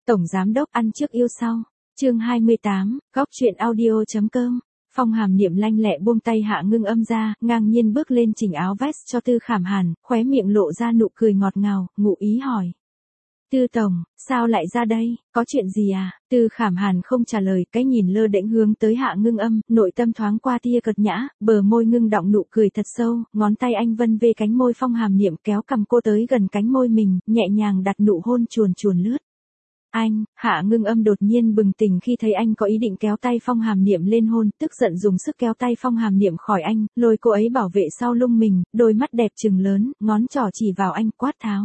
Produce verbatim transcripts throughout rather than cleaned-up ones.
Tổng Giám Đốc ăn trước yêu sau. Chương hai mươi tám, góc truyện audio chấm com. Phong Hàm Niệm lanh lẹ buông tay Hạ Ngưng Âm ra, ngang nhiên bước lên chỉnh áo vest cho Tư Khảm Hàn, khóe miệng lộ ra nụ cười ngọt ngào, ngụ ý hỏi. Tư Tổng, sao lại ra đây, có chuyện gì à? Tư Khảm Hàn không trả lời, cái nhìn lơ đễnh hướng tới Hạ Ngưng Âm, nội tâm thoáng qua tia cợt nhã, bờ môi ngưng đọng nụ cười thật sâu, ngón tay anh vân về cánh môi Phong Hàm Niệm kéo cầm cô tới gần cánh môi mình, nhẹ nhàng đặt nụ hôn chuồn chuồn lướt. Anh, Hạ Ngưng Âm đột nhiên bừng tỉnh khi thấy anh có ý định kéo tay Phong Hàm Niệm lên hôn, tức giận dùng sức kéo tay Phong Hàm Niệm khỏi anh, lôi cô ấy bảo vệ sau lưng mình, đôi mắt đẹp trừng lớn, ngón trỏ chỉ vào anh quát tháo.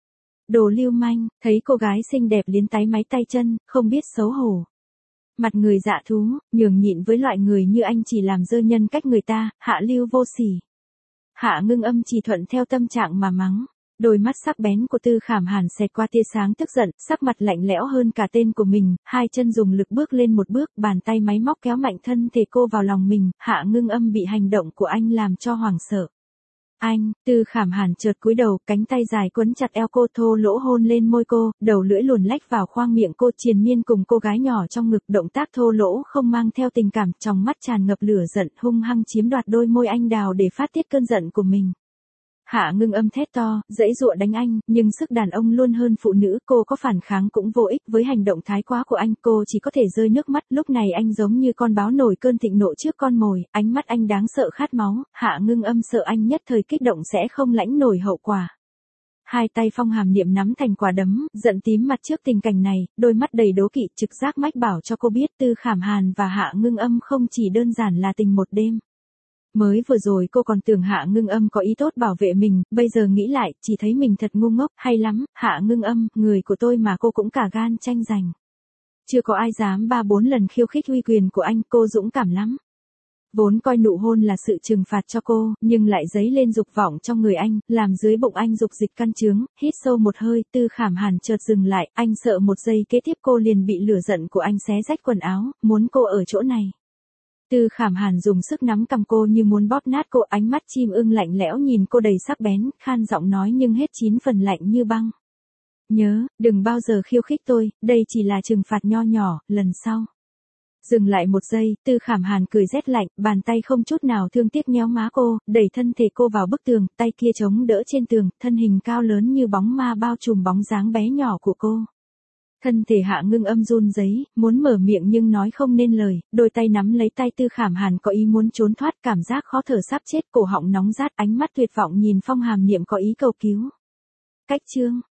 Đồ lưu manh, thấy cô gái xinh đẹp liến tái máy tay chân, không biết xấu hổ. Mặt người dạ thú, nhường nhịn với loại người như anh chỉ làm dơ nhân cách người ta, hạ lưu vô sỉ. Hạ Ngưng Âm chỉ thuận theo tâm trạng mà mắng. Đôi mắt sắc bén của Tư Khảm Hàn xẹt qua tia sáng tức giận, sắc mặt lạnh lẽo hơn cả tên của mình, hai chân dùng lực bước lên một bước, bàn tay máy móc kéo mạnh thân thể cô vào lòng mình, Hạ Ngưng Âm bị hành động của anh làm cho hoảng sợ. Anh, Tư Khảm Hàn chợt cúi đầu, cánh tay dài quấn chặt eo cô, thô lỗ hôn lên môi cô, đầu lưỡi luồn lách vào khoang miệng cô, triền miên cùng cô gái nhỏ trong ngực, động tác thô lỗ không mang theo tình cảm, trong mắt tràn ngập lửa giận, hung hăng chiếm đoạt đôi môi anh đào để phát tiết cơn giận của mình. Hạ Ngưng Âm thét to, giãy giụa đánh anh, nhưng sức đàn ông luôn hơn phụ nữ, cô có phản kháng cũng vô ích, với hành động thái quá của anh, cô chỉ có thể rơi nước mắt, lúc này anh giống như con báo nổi cơn thịnh nộ trước con mồi, ánh mắt anh đáng sợ khát máu, Hạ Ngưng Âm sợ anh nhất thời kích động sẽ không lãnh nổi hậu quả. Hai tay Phong Hàm Niệm nắm thành quả đấm, giận tím mặt trước tình cảnh này, đôi mắt đầy đố kỵ, trực giác mách bảo cho cô biết Tư Khảm Hàn và Hạ Ngưng Âm không chỉ đơn giản là tình một đêm. Mới vừa rồi cô còn tưởng Hạ Ngưng Âm có ý tốt bảo vệ mình, bây giờ nghĩ lại, chỉ thấy mình thật ngu ngốc, hay lắm, Hạ Ngưng Âm, người của tôi mà cô cũng cả gan tranh giành. Chưa có ai dám ba bốn lần khiêu khích uy quyền của anh, cô dũng cảm lắm. Vốn coi nụ hôn là sự trừng phạt cho cô, nhưng lại dấy lên dục vọng trong người anh, làm dưới bụng anh dục dịch căn trướng, hít sâu một hơi, Tư Khảm Hàn chợt dừng lại, anh sợ một giây kế tiếp cô liền bị lửa giận của anh xé rách quần áo, muốn cô ở chỗ này. Tư Khảm Hàn dùng sức nắm cầm cô như muốn bóp nát cô, ánh mắt chim ưng lạnh lẽo nhìn cô đầy sắc bén, khan giọng nói nhưng hết chín phần lạnh như băng. Nhớ, đừng bao giờ khiêu khích tôi, đây chỉ là trừng phạt nho nhỏ, lần sau. Dừng lại một giây, Tư Khảm Hàn cười rét lạnh, bàn tay không chút nào thương tiếc nhéo má cô, đẩy thân thể cô vào bức tường, tay kia chống đỡ trên tường, thân hình cao lớn như bóng ma bao trùm bóng dáng bé nhỏ của cô. Thân thể Hạ Ngưng Âm run rẩy, muốn mở miệng nhưng nói không nên lời, đôi tay nắm lấy tay Tư Khảm Hàn có ý muốn trốn thoát, cảm giác khó thở sắp chết, cổ họng nóng rát, ánh mắt tuyệt vọng nhìn Phong Hàm Niệm có ý cầu cứu. Cách chương